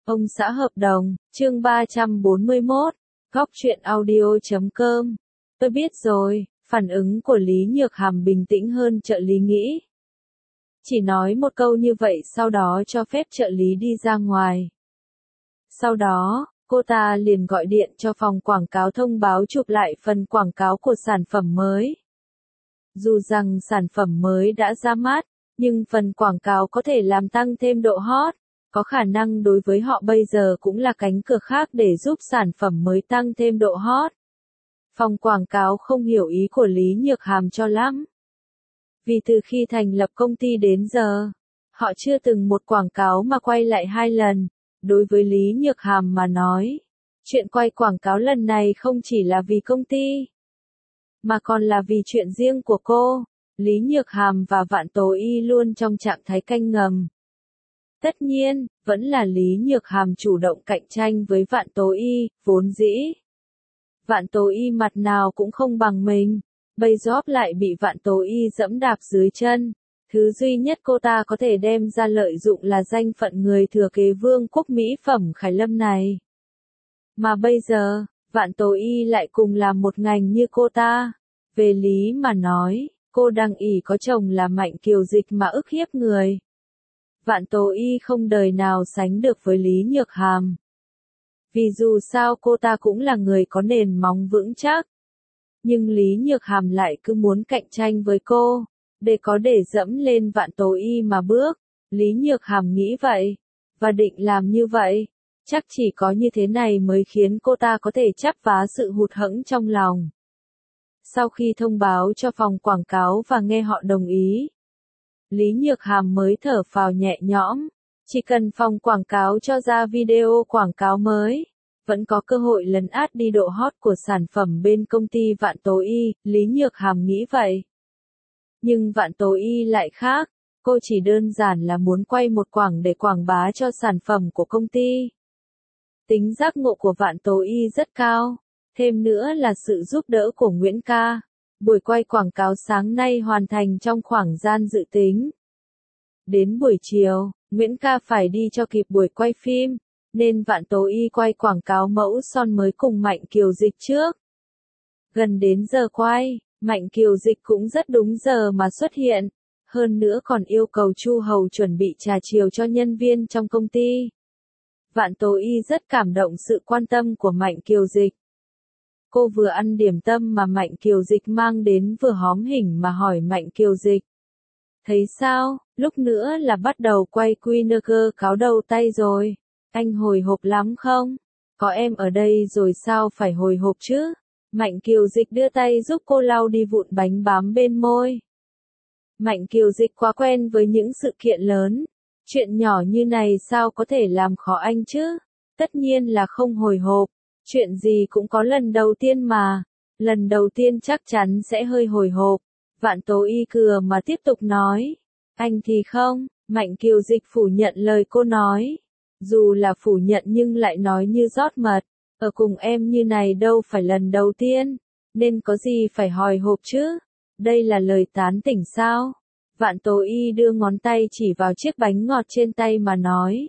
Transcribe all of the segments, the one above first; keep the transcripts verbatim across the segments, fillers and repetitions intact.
Ông xã hợp đồng, chương ba trăm bốn mươi mốt, góc truyện audio chấm com. Tôi biết rồi, phản ứng của Lý Nhược Hàm bình tĩnh hơn trợ lý nghĩ. Chỉ nói một câu như vậy sau đó cho phép trợ lý đi ra ngoài. Sau đó, cô ta liền gọi điện cho phòng quảng cáo thông báo chụp lại phần quảng cáo của sản phẩm mới. Dù rằng sản phẩm mới đã ra mắt, nhưng phần quảng cáo có thể làm tăng thêm độ hot, có khả năng đối với họ bây giờ cũng là cánh cửa khác để giúp sản phẩm mới tăng thêm độ hot. Phòng quảng cáo không hiểu ý của Lý Nhược Hàm cho lắm. Vì từ khi thành lập công ty đến giờ, họ chưa từng một quảng cáo mà quay lại hai lần. Đối với Lý Nhược Hàm mà nói, chuyện quay quảng cáo lần này không chỉ là vì công ty, mà còn là vì chuyện riêng của cô. Lý Nhược Hàm và Vạn Tố Y luôn trong trạng thái canh ngầm. Tất nhiên, vẫn là Lý Nhược Hàm chủ động cạnh tranh với Vạn Tố Y, vốn dĩ. Vạn Tố Y mặt nào cũng không bằng mình, bây giờ lại bị Vạn Tố Y dẫm đạp dưới chân. Thứ duy nhất cô ta có thể đem ra lợi dụng là danh phận người thừa kế vương quốc mỹ phẩm Khải Lâm này. Mà bây giờ, Vạn Tố Y lại cùng làm một ngành như cô ta. Về lý mà nói, cô đang ỷ có chồng là Mạnh Kiều Dịch mà ức hiếp người. Vạn Tố Y không đời nào sánh được với Lý Nhược Hàm. Vì dù sao cô ta cũng là người có nền móng vững chắc. Nhưng Lý Nhược Hàm lại cứ muốn cạnh tranh với cô, để có để dẫm lên Vạn Tố Y mà bước. Lý Nhược Hàm nghĩ vậy, và định làm như vậy. Chắc chỉ có như thế này mới khiến cô ta có thể chắp vá sự hụt hẫng trong lòng. Sau khi thông báo cho phòng quảng cáo và nghe họ đồng ý, Lý Nhược Hàm mới thở phào nhẹ nhõm. Chỉ cần phòng quảng cáo cho ra video quảng cáo mới, vẫn có cơ hội lấn át đi độ hot của sản phẩm bên công ty Vạn Tố Y, Lý Nhược Hàm nghĩ vậy. Nhưng Vạn Tố Y lại khác, cô chỉ đơn giản là muốn quay một quảng để quảng bá cho sản phẩm của công ty. Tính giác ngộ của Vạn Tố Y rất cao, thêm nữa là sự giúp đỡ của Nguyễn Ca. Buổi quay quảng cáo sáng nay hoàn thành trong khoảng gian dự tính. Đến buổi chiều, Nguyễn Ca phải đi cho kịp buổi quay phim, nên Vạn Tố Y quay quảng cáo mẫu son mới cùng Mạnh Kiều Dịch trước. Gần đến giờ quay, Mạnh Kiều Dịch cũng rất đúng giờ mà xuất hiện, hơn nữa còn yêu cầu Chu Hầu chuẩn bị trà chiều cho nhân viên trong công ty. Vạn Tố Y rất cảm động sự quan tâm của Mạnh Kiều Dịch. Cô vừa ăn điểm tâm mà Mạnh Kiều Dịch mang đến vừa hóm hỉnh mà hỏi Mạnh Kiều Dịch. Thấy sao, lúc nữa là bắt đầu quay Queener cáo đầu tay rồi. Anh hồi hộp lắm không? Có em ở đây rồi sao phải hồi hộp chứ? Mạnh Kiều Dịch đưa tay giúp cô lau đi vụn bánh bám bên môi. Mạnh Kiều Dịch quá quen với những sự kiện lớn. Chuyện nhỏ như này sao có thể làm khó anh chứ? Tất nhiên là không hồi hộp. Chuyện gì cũng có lần đầu tiên mà. Lần đầu tiên chắc chắn sẽ hơi hồi hộp. Vạn Tố Y cười mà tiếp tục nói. Anh thì không, Mạnh Kiều Dịch phủ nhận lời cô nói. Dù là phủ nhận nhưng lại nói như rót mật. Ở cùng em như này đâu phải lần đầu tiên, nên có gì phải hồi hộp chứ? Đây là lời tán tỉnh sao? Vạn Tố Y đưa ngón tay chỉ vào chiếc bánh ngọt trên tay mà nói.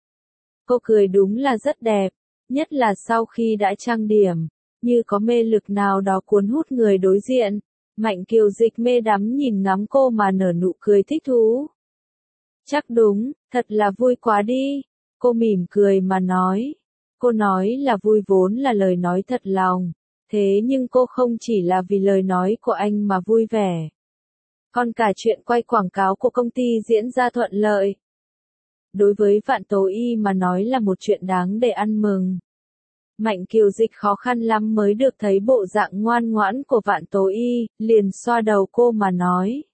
Cô cười đúng là rất đẹp, nhất là sau khi đã trang điểm, như có mê lực nào đó cuốn hút người đối diện. Mạnh Kiều Dịch mê đắm nhìn ngắm cô mà nở nụ cười thích thú. Chắc đúng, thật là vui quá đi. Cô mỉm cười mà nói. Cô nói là vui vốn là lời nói thật lòng. Thế nhưng cô không chỉ là vì lời nói của anh mà vui vẻ. Còn cả chuyện quay quảng cáo của công ty diễn ra thuận lợi. Đối với Vạn Tố Y mà nói là một chuyện đáng để ăn mừng. Mạnh Kiều Dịch khó khăn lắm mới được thấy bộ dạng ngoan ngoãn của Vạn Tố Y, liền xoa đầu cô mà nói.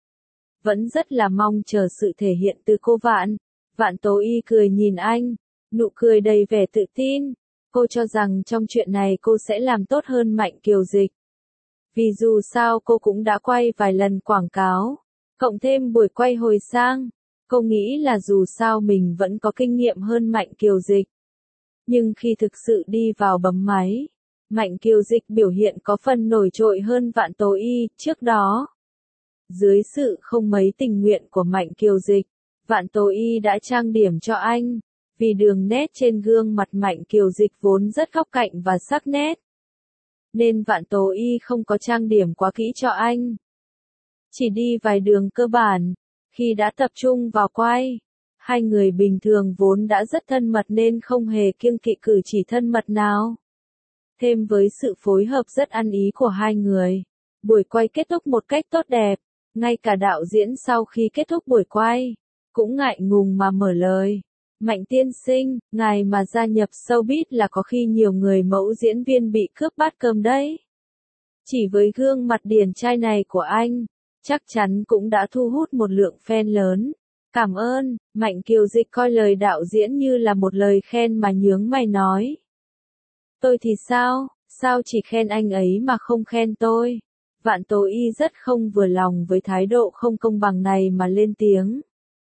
Vẫn rất là mong chờ sự thể hiện từ cô Vạn. Vạn Tố Y cười nhìn anh, nụ cười đầy vẻ tự tin. Cô cho rằng trong chuyện này cô sẽ làm tốt hơn Mạnh Kiều Dịch. Vì dù sao cô cũng đã quay vài lần quảng cáo, cộng thêm buổi quay hồi sang. Cô nghĩ là dù sao mình vẫn có kinh nghiệm hơn Mạnh Kiều Dịch. Nhưng khi thực sự đi vào bấm máy, Mạnh Kiều Dịch biểu hiện có phần nổi trội hơn Vạn Tố Y trước đó. Dưới sự không mấy tình nguyện của Mạnh Kiều Dịch, Vạn Tố Y đã trang điểm cho anh. Vì đường nét trên gương mặt Mạnh Kiều Dịch vốn rất góc cạnh và sắc nét, nên Vạn Tố Y không có trang điểm quá kỹ cho anh. Chỉ đi vài đường cơ bản, khi đã tập trung vào quay, hai người bình thường vốn đã rất thân mật nên không hề kiêng kỵ cử chỉ thân mật nào. Thêm với sự phối hợp rất ăn ý của hai người, buổi quay kết thúc một cách tốt đẹp, ngay cả đạo diễn sau khi kết thúc buổi quay, cũng ngại ngùng mà mở lời. Mạnh tiên sinh, ngài mà gia nhập showbiz là có khi nhiều người mẫu diễn viên bị cướp bát cơm đấy. Chỉ với gương mặt điển trai này của anh, chắc chắn cũng đã thu hút một lượng fan lớn. Cảm ơn, Mạnh Kiều Dịch coi lời đạo diễn như là một lời khen mà nhướng mày nói. Tôi thì sao, sao chỉ khen anh ấy mà không khen tôi? Vạn Tố Y rất không vừa lòng với thái độ không công bằng này mà lên tiếng.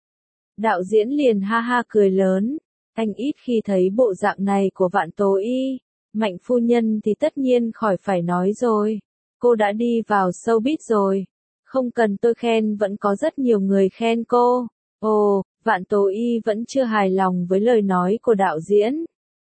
Đạo diễn liền ha ha cười lớn, anh ít khi thấy bộ dạng này của Vạn Tố Y. Mạnh phu nhân thì tất nhiên khỏi phải nói rồi, cô đã đi vào showbiz rồi, không cần tôi khen vẫn có rất nhiều người khen cô. Ồ, Vạn Tố Y vẫn chưa hài lòng với lời nói của đạo diễn.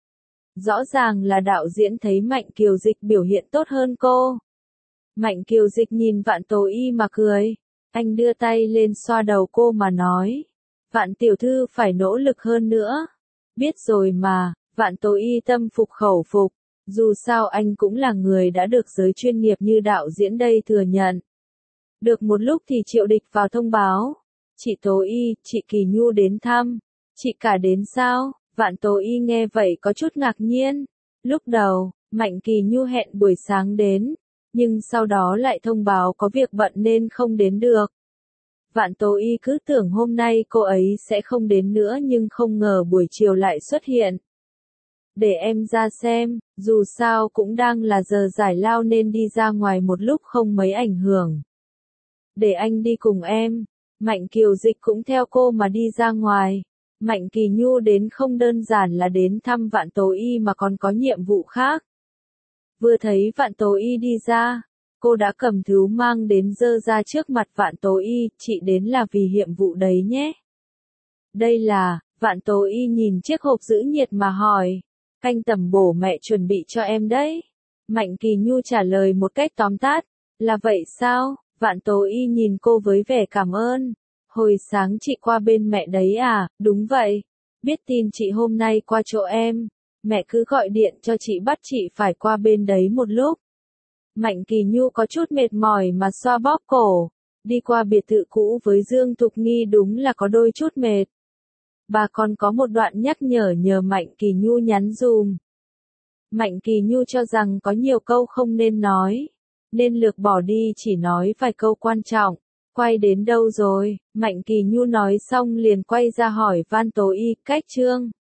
Rõ ràng là đạo diễn thấy Mạnh Kiều Dịch biểu hiện tốt hơn cô. Mạnh Kiều Dịch nhìn Vạn Tố Y mà cười, anh đưa tay lên xoa đầu cô mà nói. Vạn tiểu thư phải nỗ lực hơn nữa. Biết rồi mà, Vạn Tố Y tâm phục khẩu phục, dù sao anh cũng là người đã được giới chuyên nghiệp như đạo diễn đây thừa nhận. Được một lúc thì Triệu Địch vào thông báo. Chị Tố Y, chị Kỳ Nhu đến thăm. Chị cả đến sao? Vạn Tố Y nghe vậy có chút ngạc nhiên. Lúc đầu, Mạnh Kỳ Nhu hẹn buổi sáng đến, nhưng sau đó lại thông báo có việc bận nên không đến được. Vạn Tố Y cứ tưởng hôm nay cô ấy sẽ không đến nữa nhưng không ngờ buổi chiều lại xuất hiện. Để em ra xem, dù sao cũng đang là giờ giải lao nên đi ra ngoài một lúc không mấy ảnh hưởng. Để anh đi cùng em. Mạnh Kiều Dịch cũng theo cô mà đi ra ngoài. Mạnh Kỳ Nhu đến không đơn giản là đến thăm Vạn Tố Y mà còn có nhiệm vụ khác. Vừa thấy Vạn Tố Y đi ra, cô đã cầm thứ mang đến dơ ra trước mặt Vạn Tố Y, chị đến là vì nhiệm vụ đấy nhé. Đây là, Vạn Tố Y nhìn chiếc hộp giữ nhiệt mà hỏi, canh tẩm bổ mẹ chuẩn bị cho em đấy. Mạnh Kỳ Nhu trả lời một cách tóm tắt, là vậy sao? Vạn Tố Y nhìn cô với vẻ cảm ơn. Hồi sáng chị qua bên mẹ đấy à? Đúng vậy. Biết tin chị hôm nay qua chỗ em, mẹ cứ gọi điện cho chị bắt chị phải qua bên đấy một lúc. Mạnh Kỳ Nhu có chút mệt mỏi mà xoa bóp cổ. Đi qua biệt thự cũ với Dương Thục Nghi đúng là có đôi chút mệt. Bà còn có một đoạn nhắc nhở nhờ Mạnh Kỳ Nhu nhắn dùm. Mạnh Kỳ Nhu cho rằng có nhiều câu không nên nói, nên lược bỏ đi chỉ nói vài câu quan trọng. Quay đến đâu rồi? Mạnh Kỳ Nhu nói xong liền quay ra hỏi Vạn Tố Y, cách chương.